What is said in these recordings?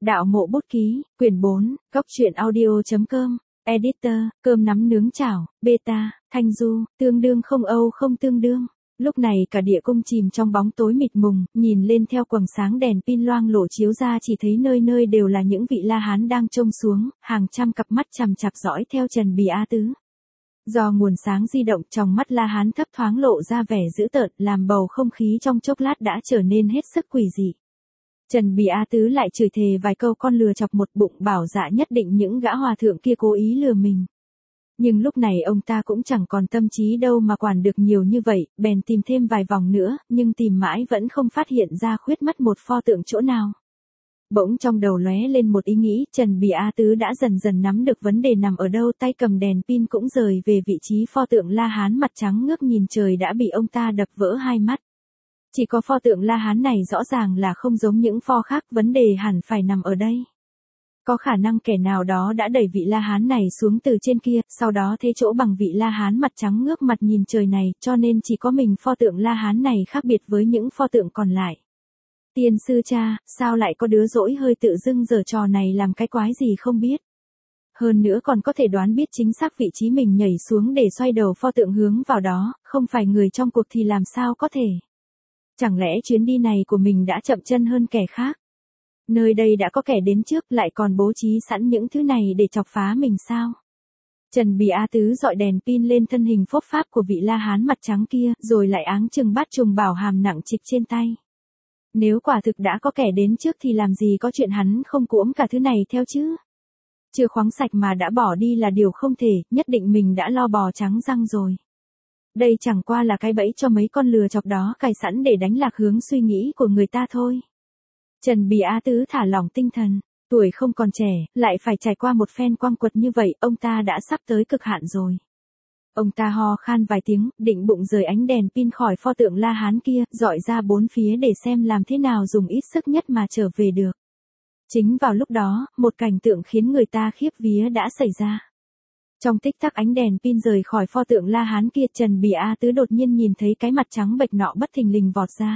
Đạo mộ bút ký, quyển 4, góc truyện audio.com, editor, cơm nắm nướng chảo, beta, thanh du, tương đương không âu không tương đương. Lúc này cả địa cung chìm trong bóng tối mịt mùng, nhìn lên theo quầng sáng đèn pin loang lổ chiếu ra chỉ thấy nơi nơi đều là những vị La Hán đang trông xuống, hàng trăm cặp mắt chằm chằm dõi theo Trần Bì A Tứ. Do nguồn sáng di động trong mắt La Hán thấp thoáng lộ ra vẻ dữ tợn, làm bầu không khí trong chốc lát đã trở nên hết sức quỷ dị. Trần Bì A Tứ lại chửi thề vài câu con lừa chọc một bụng bảo dạ nhất định những gã hòa thượng kia cố ý lừa mình. Nhưng lúc này ông ta cũng chẳng còn tâm trí đâu mà quản được nhiều như vậy, bèn tìm thêm vài vòng nữa, nhưng tìm mãi vẫn không phát hiện ra khuyết mất một pho tượng chỗ nào. Bỗng trong đầu lóe lên một ý nghĩ, Trần Bì A Tứ đã dần dần nắm được vấn đề nằm ở đâu, tay cầm đèn pin cũng rời về vị trí pho tượng La Hán mặt trắng ngước nhìn trời đã bị ông ta đập vỡ hai mắt. Chỉ có pho tượng La Hán này rõ ràng là không giống những pho khác, vấn đề hẳn phải nằm ở đây. Có khả năng kẻ nào đó đã đẩy vị La Hán này xuống từ trên kia, sau đó thế chỗ bằng vị La Hán mặt trắng ngước mặt nhìn trời này, cho nên chỉ có mình pho tượng La Hán này khác biệt với những pho tượng còn lại. Tiên sư cha, sao lại có đứa dỗi hơi tự dưng giở trò này làm cái quái gì không biết. Hơn nữa còn có thể đoán biết chính xác vị trí mình nhảy xuống để xoay đầu pho tượng hướng vào đó, không phải người trong cuộc thì làm sao có thể. Chẳng lẽ chuyến đi này của mình đã chậm chân hơn kẻ khác? Nơi đây đã có kẻ đến trước lại còn bố trí sẵn những thứ này để chọc phá mình sao? Trần Bì A Tứ dọi đèn pin lên thân hình phốp pháp của vị La Hán mặt trắng kia, rồi lại áng chừng bát trùng bảo hàm nặng trịch trên tay. Nếu quả thực đã có kẻ đến trước thì làm gì có chuyện hắn không cuỗm cả thứ này theo chứ? Chưa khoáng sạch mà đã bỏ đi là điều không thể, nhất định mình đã lo bò trắng răng rồi. Đây chẳng qua là cái bẫy cho mấy con lừa chọc đó cài sẵn để đánh lạc hướng suy nghĩ của người ta thôi. Trần Bì A Tứ thả lỏng tinh thần, tuổi không còn trẻ, lại phải trải qua một phen quăng quật như vậy, ông ta đã sắp tới cực hạn rồi. Ông ta ho khan vài tiếng, định bụng rời ánh đèn pin khỏi pho tượng La Hán kia, dọi ra bốn phía để xem làm thế nào dùng ít sức nhất mà trở về được. Chính vào lúc đó, một cảnh tượng khiến người ta khiếp vía đã xảy ra. Trong tích tắc ánh đèn pin rời khỏi pho tượng La Hán kia, Trần Bì A Tứ đột nhiên nhìn thấy cái mặt trắng bệch nọ bất thình lình vọt ra.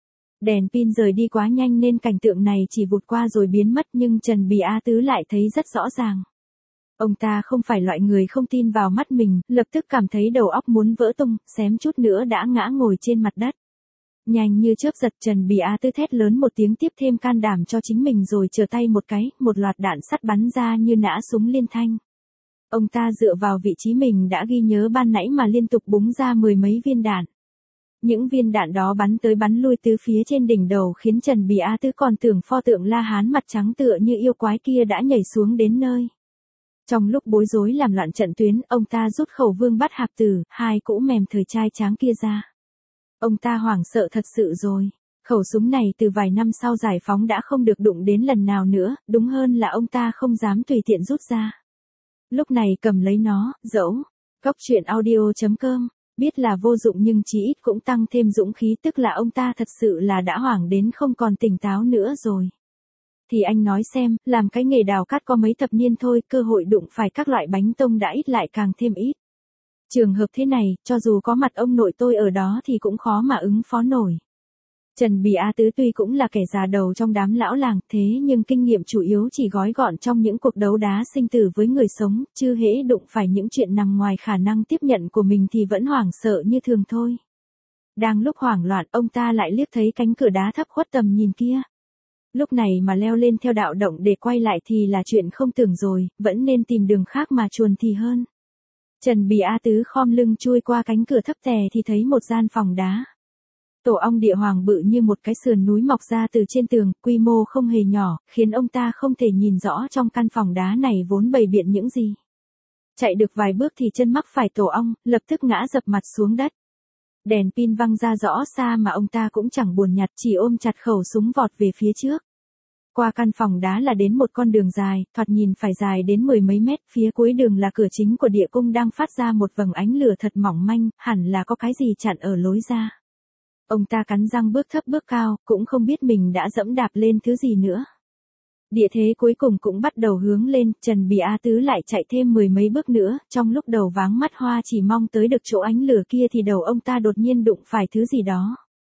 Đèn pin rời đi quá nhanh nên cảnh tượng này chỉ vụt qua rồi biến mất, nhưng Trần Bì A Tứ lại thấy rất rõ ràng. Ông ta không phải loại người không tin vào mắt mình, lập tức cảm thấy đầu óc muốn vỡ tung, xém chút nữa đã ngã ngồi trên mặt đất. Nhanh như chớp giật, Trần Bì A Tứ thét lớn một tiếng tiếp thêm can đảm cho chính mình rồi trở tay một cái, một loạt đạn sắt bắn ra như nã súng liên thanh. Ông ta dựa vào vị trí mình đã ghi nhớ ban nãy mà liên tục búng ra mười mấy viên đạn. Những viên đạn đó bắn tới bắn lui từ phía trên đỉnh đầu khiến Trần Bì A Tứ còn tưởng pho tượng La Hán mặt trắng tựa như yêu quái kia đã nhảy xuống đến nơi. Trong lúc bối rối làm loạn trận tuyến, ông ta rút khẩu vương bắt hạp tử, hai cỗ mềm thời trai tráng kia ra. Ông ta hoảng sợ thật sự rồi. Khẩu súng này từ vài năm sau giải phóng đã không được đụng đến lần nào nữa, đúng hơn là ông ta không dám tùy tiện rút ra. Lúc này cầm lấy nó, dẫu, góc truyện audio.com, biết là vô dụng nhưng chí ít cũng tăng thêm dũng khí, tức là ông ta thật sự là đã hoảng đến không còn tỉnh táo nữa rồi. Thì anh nói xem, làm cái nghề đào cát có mấy thập niên thôi, cơ hội đụng phải các loại bánh tông đã ít lại càng thêm ít. Trường hợp thế này, cho dù có mặt ông nội tôi ở đó thì cũng khó mà ứng phó nổi. Trần Bì A Tứ tuy cũng là kẻ già đầu trong đám lão làng, thế nhưng kinh nghiệm chủ yếu chỉ gói gọn trong những cuộc đấu đá sinh tử với người sống, chứ hễ đụng phải những chuyện nằm ngoài khả năng tiếp nhận của mình thì vẫn hoảng sợ như thường thôi. Đang lúc hoảng loạn, ông ta lại liếc thấy cánh cửa đá thấp khuất tầm nhìn kia. Lúc này mà leo lên theo đạo động để quay lại thì là chuyện không tưởng rồi, vẫn nên tìm đường khác mà chuồn thì hơn. Trần Bì A Tứ khom lưng chui qua cánh cửa thấp tè thì thấy một gian phòng đá. Tổ ong địa hoàng bự như một cái sườn núi mọc ra từ trên tường, quy mô không hề nhỏ, khiến ông ta không thể nhìn rõ trong căn phòng đá này vốn bày biện những gì. Chạy được vài bước thì chân mắc phải tổ ong, lập tức ngã dập mặt xuống đất. Đèn pin văng ra rõ xa mà ông ta cũng chẳng buồn nhặt, chỉ ôm chặt khẩu súng vọt về phía trước. Qua căn phòng đá là đến một con đường dài, thoạt nhìn phải dài đến mười mấy mét, phía cuối đường là cửa chính của địa cung đang phát ra một vầng ánh lửa thật mỏng manh, hẳn là có cái gì chặn ở lối ra. Ông ta cắn răng bước thấp bước cao, cũng không biết mình đã dẫm đạp lên thứ gì nữa. Địa thế cuối cùng cũng bắt đầu hướng lên, Trần Bì A Tứ lại chạy thêm mười mấy bước nữa, trong lúc đầu váng mắt hoa chỉ mong tới được chỗ ánh lửa kia thì đầu ông ta đột nhiên đụng phải thứ gì đó.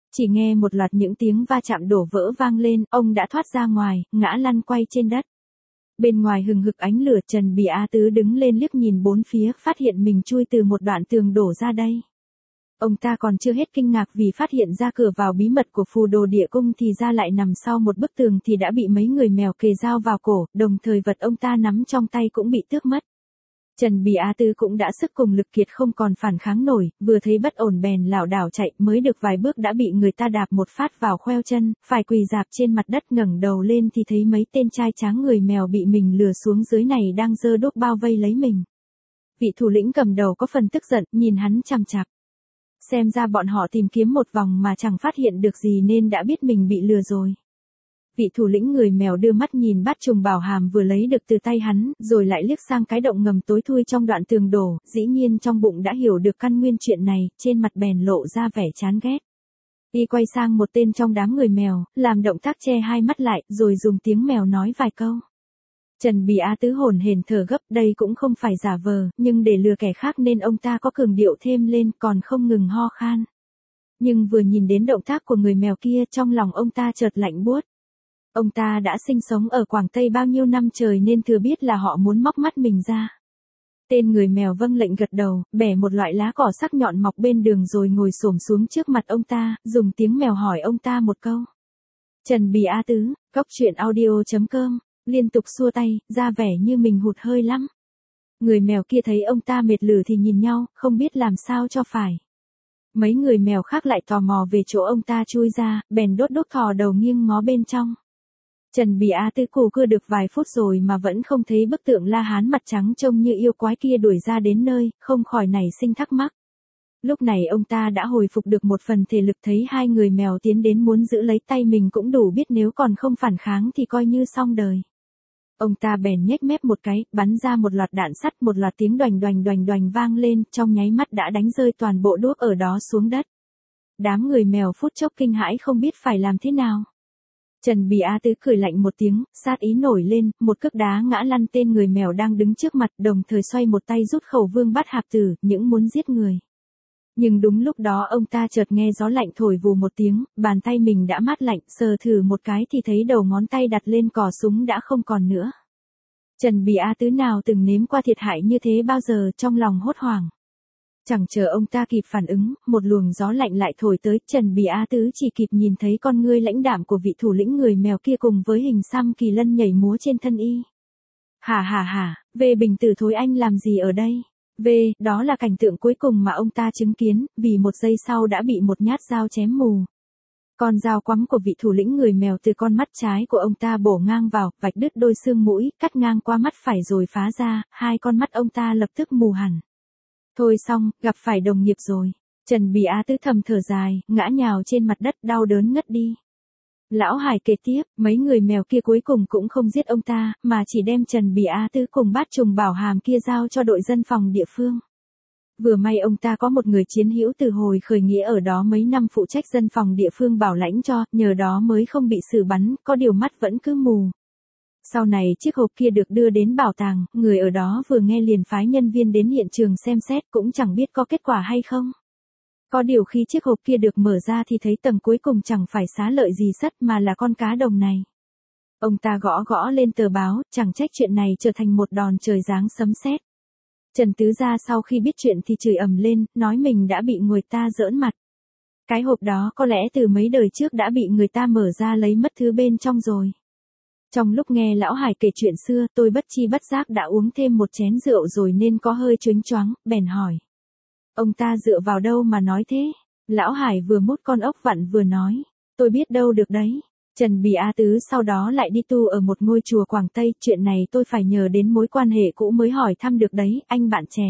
Chỉ nghe một loạt những tiếng va chạm đổ vỡ vang lên, ông đã thoát ra ngoài, ngã lăn quay trên đất. Bên ngoài hừng hực ánh lửa, Trần Bì Á Tứ đứng lên liếc nhìn bốn phía, phát hiện mình chui từ một đoạn tường đổ ra đây. Ông ta còn chưa hết kinh ngạc vì phát hiện ra cửa vào bí mật của Phù Đồ Địa Cung thì ra lại nằm sau một bức tường thì đã bị mấy người mèo kề dao vào cổ, đồng thời vật ông ta nắm trong tay cũng bị tước mất. Trần Bì Á Tứ cũng đã sức cùng lực kiệt không còn phản kháng nổi, vừa thấy bất ổn bèn lảo đảo chạy, mới được vài bước đã bị người ta đạp một phát vào khoeo chân, phải quỳ rạp trên mặt đất, ngẩng đầu lên thì thấy mấy tên trai tráng người mèo bị mình lừa xuống dưới này đang giơ đuốc bao vây lấy mình. Vị thủ lĩnh cầm đầu có phần tức giận, nhìn hắn chằm chằm. Xem ra bọn họ tìm kiếm một vòng mà chẳng phát hiện được gì nên đã biết mình bị lừa rồi. Vị thủ lĩnh người mèo đưa mắt nhìn bát trùng bảo hàm vừa lấy được từ tay hắn, rồi lại liếc sang cái động ngầm tối thui trong đoạn tường đổ, dĩ nhiên trong bụng đã hiểu được căn nguyên chuyện này, trên mặt bèn lộ ra vẻ chán ghét. Y quay sang một tên trong đám người mèo, làm động tác che hai mắt lại, rồi dùng tiếng mèo nói vài câu. Trần Bì Á Tứ hổn hển thở gấp, đây cũng không phải giả vờ, nhưng để lừa kẻ khác nên ông ta có cường điệu thêm lên, còn không ngừng ho khan. Nhưng vừa nhìn đến động tác của người mèo kia, trong lòng ông ta chợt lạnh buốt. Ông ta đã sinh sống ở Quảng Tây bao nhiêu năm trời nên thừa biết là họ muốn móc mắt mình ra. Tên người mèo vâng lệnh gật đầu, bẻ một loại lá cỏ sắc nhọn mọc bên đường rồi ngồi xổm xuống trước mặt ông ta, dùng tiếng mèo hỏi ông ta một câu. Trần Bì Á Tứ, coctruyện.audio.com, liên tục xua tay, ra vẻ như mình hụt hơi lắm. Người mèo kia thấy ông ta mệt lử thì nhìn nhau, không biết làm sao cho phải. Mấy người mèo khác lại tò mò về chỗ ông ta chui ra, bèn đốt đốt thò đầu nghiêng ngó bên trong. Trần Bì Á Tứ cù cưa được vài phút rồi mà vẫn không thấy bức tượng La Hán mặt trắng trông như yêu quái kia đuổi ra đến nơi, không khỏi nảy sinh thắc mắc. Lúc này ông ta đã hồi phục được một phần thể lực, thấy hai người mèo tiến đến muốn giữ lấy tay mình cũng đủ biết nếu còn không phản kháng thì coi như xong đời. Ông ta bèn nhếch mép một cái, bắn ra một loạt đạn sắt, một loạt tiếng đoành đoành đoành đoành vang lên, trong nháy mắt đã đánh rơi toàn bộ đuốc ở đó xuống đất. Đám người mèo phút chốc kinh hãi không biết phải làm thế nào. Trần Bì Á Tứ cười lạnh một tiếng, sát ý nổi lên, một cước đá ngã lăn tên người mèo đang đứng trước mặt, đồng thời xoay một tay rút khẩu vương bát hạp tử, những muốn giết người. Nhưng đúng lúc đó ông ta chợt nghe gió lạnh thổi vù một tiếng, bàn tay mình đã mát lạnh, sờ thử một cái thì thấy đầu ngón tay đặt lên cò súng đã không còn nữa. Trần Bì Á Tứ nào từng nếm qua thiệt hại như thế bao giờ, trong lòng hốt hoảng. Chẳng chờ ông ta kịp phản ứng, một luồng gió lạnh lại thổi tới, Trần Bì Á Tứ chỉ kịp nhìn thấy con ngươi lãnh đạm của vị thủ lĩnh người mèo kia cùng với hình xăm kỳ lân nhảy múa trên thân y. Hả, về Bình Tử thối anh làm gì ở đây? Đó là cảnh tượng cuối cùng mà ông ta chứng kiến, vì một giây sau đã bị một nhát dao chém mù. Con dao quắm của vị thủ lĩnh người mèo từ con mắt trái của ông ta bổ ngang vào, vạch đứt đôi xương mũi, cắt ngang qua mắt phải rồi phá ra, hai con mắt ông ta lập tức mù hẳn. Thôi xong, gặp phải đồng nghiệp rồi. Trần Bì Á Tứ thầm thở dài, ngã nhào trên mặt đất đau đớn ngất đi. Lão Hải kể tiếp, mấy người mèo kia cuối cùng cũng không giết ông ta, mà chỉ đem Trần Bì Á Tứ cùng bát trùng bảo hàm kia giao cho đội dân phòng địa phương. Vừa may ông ta có một người chiến hữu từ hồi khởi nghĩa ở đó mấy năm phụ trách dân phòng địa phương bảo lãnh cho, nhờ đó mới không bị xử bắn, có điều mắt vẫn cứ mù. Sau này chiếc hộp kia được đưa đến bảo tàng, người ở đó vừa nghe liền phái nhân viên đến hiện trường xem xét, cũng chẳng biết có kết quả hay không. Có điều khi chiếc hộp kia được mở ra thì thấy tầng cuối cùng chẳng phải xá lợi gì sắt mà là con cá đồng này. Ông ta gõ lên tờ báo, chẳng trách chuyện này trở thành một đòn trời giáng sấm sét. Trần Tứ Gia sau khi biết chuyện thì chửi ầm lên, nói mình đã bị người ta giỡn mặt. Cái hộp đó có lẽ từ mấy đời trước đã bị người ta mở ra lấy mất thứ bên trong rồi. Trong lúc nghe Lão Hải kể chuyện xưa, tôi bất chi bất giác đã uống thêm một chén rượu rồi nên có hơi choáng choáng, bèn hỏi. Ông ta dựa vào đâu mà nói thế? Lão Hải vừa mút con ốc vặn vừa nói. Tôi biết đâu được đấy. Trần Bì Á Tứ sau đó lại đi tu ở một ngôi chùa Quảng Tây, chuyện này tôi phải nhờ đến mối quan hệ cũ mới hỏi thăm được đấy, anh bạn trẻ.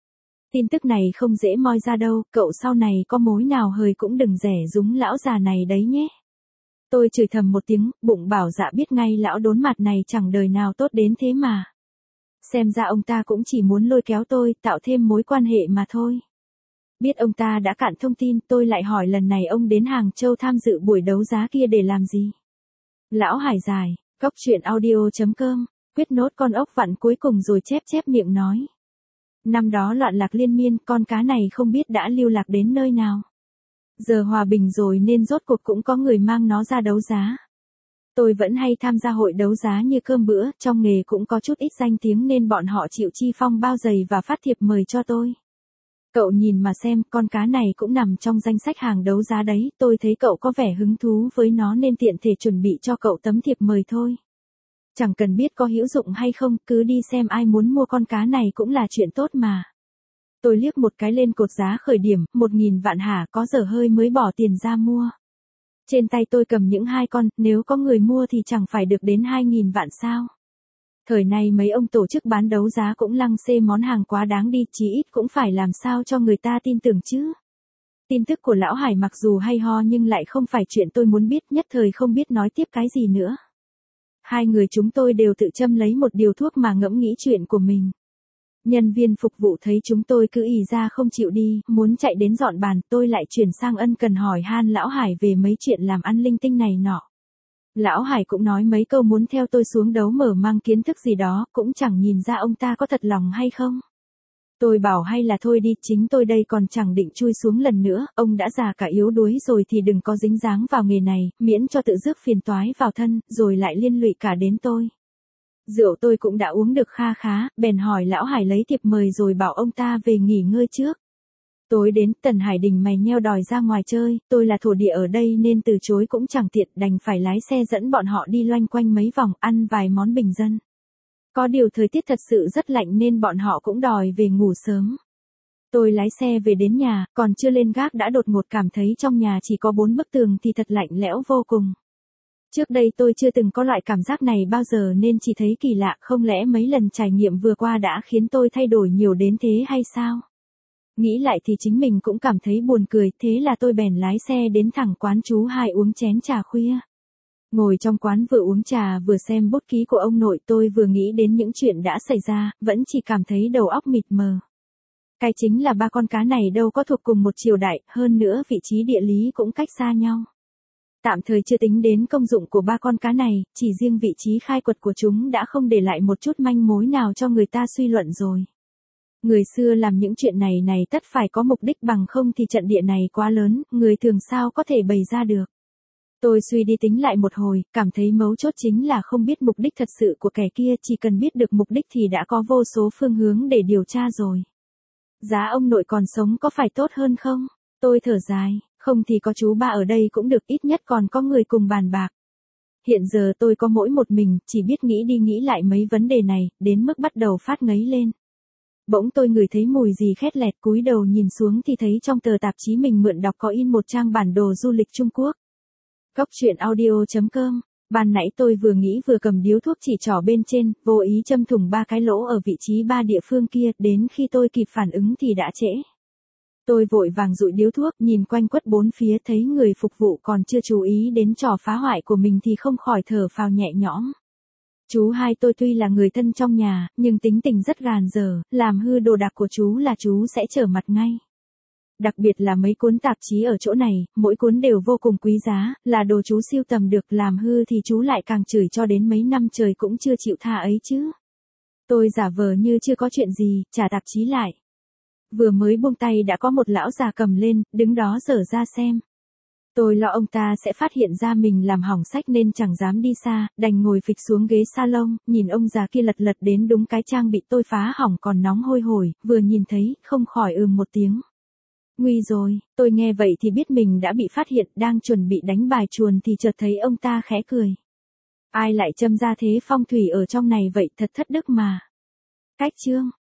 Tin tức này không dễ moi ra đâu, cậu sau này có mối nào hời cũng đừng rẻ rúng lão già này đấy nhé. Tôi chửi thầm một tiếng, bụng bảo dạ biết ngay lão đốn mặt này chẳng đời nào tốt đến thế mà. Xem ra ông ta cũng chỉ muốn lôi kéo tôi, tạo thêm mối quan hệ mà thôi. Biết ông ta đã cạn thông tin, tôi lại hỏi lần này ông đến Hàng Châu tham dự buổi đấu giá kia để làm gì? Lão Hải dài, coctruyện.audio.com, quyết nốt con ốc vặn cuối cùng rồi chép miệng nói. Năm đó loạn lạc liên miên, con cá này không biết đã lưu lạc đến nơi nào. Giờ hòa bình rồi nên rốt cuộc cũng có người mang nó ra đấu giá. Tôi vẫn hay tham gia hội đấu giá như cơm bữa, trong nghề cũng có chút ít danh tiếng nên bọn họ chịu chi phong bao giày và phát thiệp mời cho tôi. Cậu nhìn mà xem, con cá này cũng nằm trong danh sách hàng đấu giá đấy, tôi thấy cậu có vẻ hứng thú với nó nên tiện thể chuẩn bị cho cậu tấm thiệp mời thôi. Chẳng cần biết có hữu dụng hay không, cứ đi xem ai muốn mua con cá này cũng là chuyện tốt mà. Tôi liếc một cái lên cột giá khởi điểm, 1.000 vạn hả, có dở hơi mới bỏ tiền ra mua. Trên tay tôi cầm những 2 con, nếu có người mua thì chẳng phải được đến 2.000 vạn sao. Thời này mấy ông tổ chức bán đấu giá cũng lăng xê món hàng quá đáng đi, chí ít cũng phải làm sao cho người ta tin tưởng chứ. Tin tức của lão Hải mặc dù hay ho nhưng lại không phải chuyện tôi muốn biết, nhất thời không biết nói tiếp cái gì nữa. Hai người chúng tôi đều tự châm lấy một điều thuốc mà ngẫm nghĩ chuyện của mình. Nhân viên phục vụ thấy chúng tôi cứ ì ra không chịu đi, muốn chạy đến dọn bàn, tôi lại chuyển sang ân cần hỏi han lão Hải về mấy chuyện làm ăn linh tinh này nọ. Lão Hải cũng nói mấy câu muốn theo tôi xuống đấu mở mang kiến thức gì đó, cũng chẳng nhìn ra ông ta có thật lòng hay không. Tôi bảo hay là thôi đi, chính tôi đây còn chẳng định chui xuống lần nữa, ông đã già cả yếu đuối rồi thì đừng có dính dáng vào nghề này, miễn cho tự rước phiền toái vào thân, rồi lại liên lụy cả đến tôi. Rượu tôi cũng đã uống được kha khá, bèn hỏi lão Hải lấy thiệp mời rồi bảo ông ta về nghỉ ngơi trước. Tối đến, Tần Hải Đình mày nheo đòi ra ngoài chơi, tôi là thổ địa ở đây nên từ chối cũng chẳng tiện, đành phải lái xe dẫn bọn họ đi loanh quanh mấy vòng, ăn vài món bình dân. Có điều thời tiết thật sự rất lạnh nên bọn họ cũng đòi về ngủ sớm. Tôi lái xe về đến nhà, còn chưa lên gác đã đột ngột cảm thấy trong nhà chỉ có 4 bức tường thì thật lạnh lẽo vô cùng. Trước đây tôi chưa từng có loại cảm giác này bao giờ nên chỉ thấy kỳ lạ, không lẽ mấy lần trải nghiệm vừa qua đã khiến tôi thay đổi nhiều đến thế hay sao? Nghĩ lại thì chính mình cũng cảm thấy buồn cười, thế là tôi bèn lái xe đến thẳng quán chú Hai uống chén trà khuya. Ngồi trong quán vừa uống trà vừa xem bút ký của ông nội, tôi vừa nghĩ đến những chuyện đã xảy ra, vẫn chỉ cảm thấy đầu óc mịt mờ. Cái chính là ba con cá này đâu có thuộc cùng một triều đại, hơn nữa vị trí địa lý cũng cách xa nhau. Tạm thời chưa tính đến công dụng của ba con cá này, chỉ riêng vị trí khai quật của chúng đã không để lại một chút manh mối nào cho người ta suy luận rồi. Người xưa làm những chuyện này tất phải có mục đích, bằng không thì trận địa này quá lớn, người thường sao có thể bày ra được. Tôi suy đi tính lại một hồi, cảm thấy mấu chốt chính là không biết mục đích thật sự của kẻ kia, chỉ cần biết được mục đích thì đã có vô số phương hướng để điều tra rồi. Giá ông nội còn sống có phải tốt hơn không? Tôi thở dài, không thì có chú ba ở đây cũng được, ít nhất còn có người cùng bàn bạc. Hiện giờ tôi có mỗi một mình, chỉ biết nghĩ đi nghĩ lại mấy vấn đề này, đến mức bắt đầu phát ngấy lên. Bỗng tôi ngửi thấy mùi gì khét lẹt, cúi đầu nhìn xuống thì thấy trong tờ tạp chí mình mượn đọc có in một trang bản đồ du lịch Trung Quốc. Góc truyện audio.com. Ban nãy tôi vừa nghĩ vừa cầm điếu thuốc chỉ trỏ bên trên, vô ý châm thủng 3 cái lỗ ở vị trí 3 địa phương kia, đến khi tôi kịp phản ứng thì đã trễ. Tôi vội vàng dụi điếu thuốc, nhìn quanh quất bốn phía thấy người phục vụ còn chưa chú ý đến trò phá hoại của mình thì không khỏi thở phào nhẹ nhõm. Chú Hai tôi tuy là người thân trong nhà, nhưng tính tình rất gàn dở, làm hư đồ đạc của chú là chú sẽ trở mặt ngay. Đặc biệt là mấy cuốn tạp chí ở chỗ này, mỗi cuốn đều vô cùng quý giá, là đồ chú sưu tầm được, làm hư thì chú lại càng chửi cho đến mấy năm trời cũng chưa chịu tha ấy chứ. Tôi giả vờ như chưa có chuyện gì, trả tạp chí lại. Vừa mới buông tay đã có một lão già cầm lên, đứng đó dở ra xem. Tôi lo ông ta sẽ phát hiện ra mình làm hỏng sách nên chẳng dám đi xa, đành ngồi phịch xuống ghế salon, nhìn ông già kia lật lật đến đúng cái trang bị tôi phá hỏng còn nóng hôi hổi, vừa nhìn thấy, không khỏi một tiếng. Nguy rồi, tôi nghe vậy thì biết mình đã bị phát hiện, đang chuẩn bị đánh bài chuồn thì chợt thấy ông ta khẽ cười. Ai lại châm ra thế phong thủy ở trong này vậy, thật thất đức mà. Cách chương.